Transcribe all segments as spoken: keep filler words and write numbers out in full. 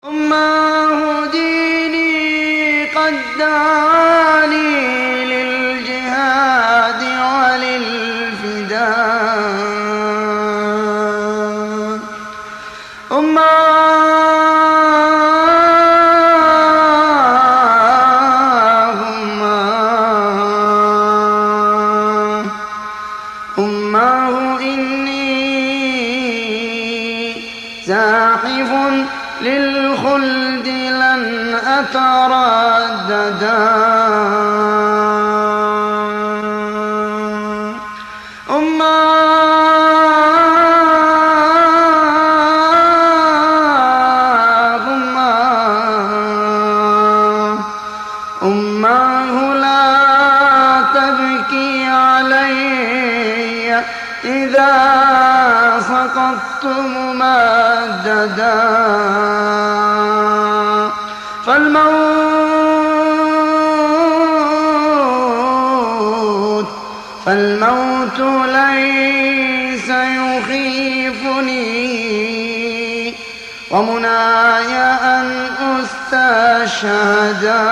أماه ديني قد دعاني للجهاد وللفداء. أماه إني زاحف للخلد لن أترددا. أماه لا تبكي علي إذا سقطت ممددا. فالموت فالموت ليس يخيفني ومناي أن أستشهدا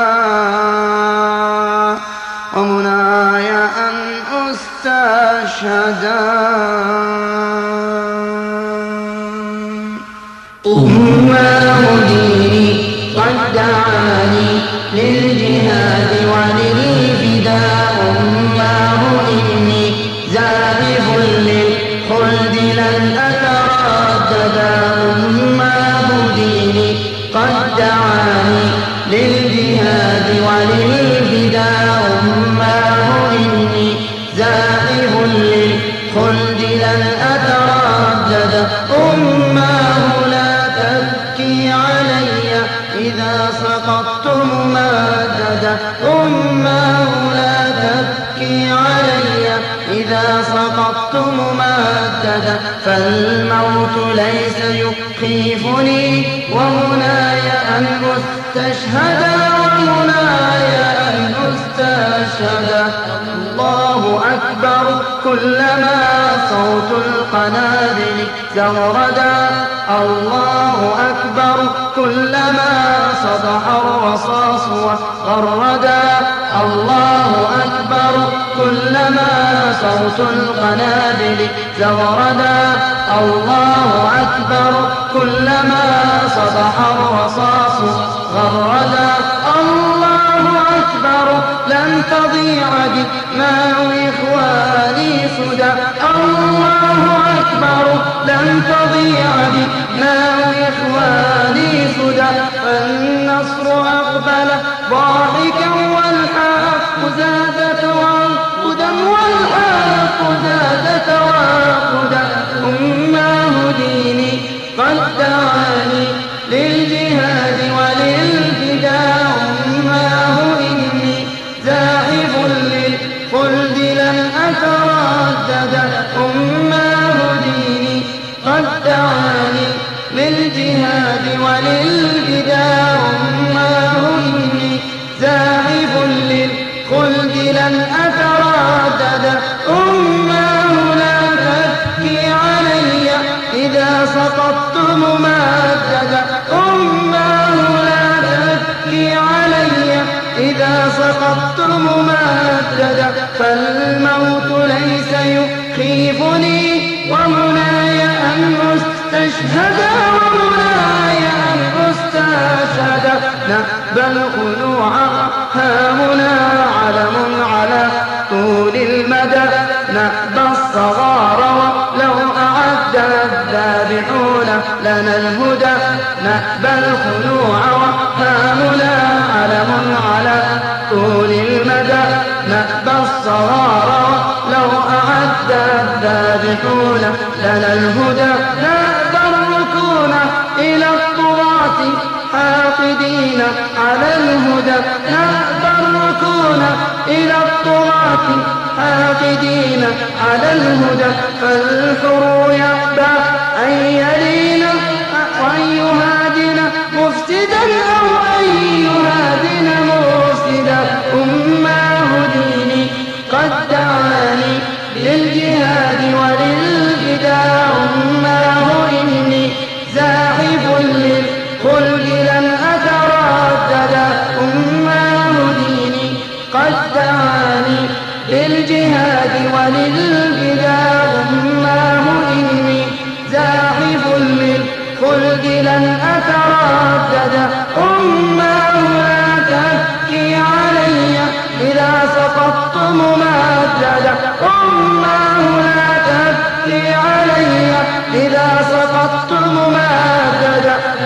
ومناي أن أستشهدا. أماه ديني قد دعاني للجهاد وللفداء. أماه إني زاحف للخلد لن أترددا. أماه ديني قد دعاني للجهاد وللفداء. أماه إني زاحف للخلد لن أترددا. أماه لا تبكي علي إذا سقطت ممددا. أماه لا تبكي علي إذا سقطت ممددا. فالموت ليس يخيفني ومناي أن أستشهدا ومناي أن أستشهدا. الله أكبر كلما صوت القنابل زغردا. الله أكبر كلما صدح الرصاص وغردا. الله أكبر كلما صوت القنابل زغردا. الله أكبر كلما صدح الرصاص غردا. الله أكبر لن تضيع دماء إخواني سدى. الله أكبر لن تضيع دماء إخواني سدى. فالنصر أقبل ضاحكا والحق زاد توقدا والحق زاد توقدا. أماه ديني قد دعاني للجهاد وللفداء. أماه إني زاحف للخلد لن أترددا. أماه ديني قد دعاني للجهاد وللفداء. أماه إني زاحف للخلد لن أترددا. أماه لا تبكي علي إذا سقطت ممددا. أماه لا تبكي علي إذا سقطت ممددا. فالموت ليس يخيفني ومناي أن أستشهدا ومناي أن أستشهدا. نأبى الخلوع هامنا علم على طول المدى. نأبى الصغار ولو أعد الذابحون لنا الهدى. نأبى الخلوع وهامنا علم على طول المدى. نأبى الصغار ولو أعد الذابحون لنا الهدى. نأبى الركون إلى الطغاة حاقدين على الهدى. نأبى الركون إلى الطغاة حاقدين على الهدى. فالحر يأبى أن يلينا وأن يهادنا مفسدا أو أن يهادنا مفسدا. أماه ديني قد دعاني للجهاد وللفداء. أماه إني زاحف للخلد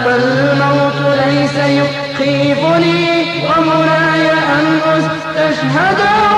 فالموت ليس يخيفني ومناي أن أستشهد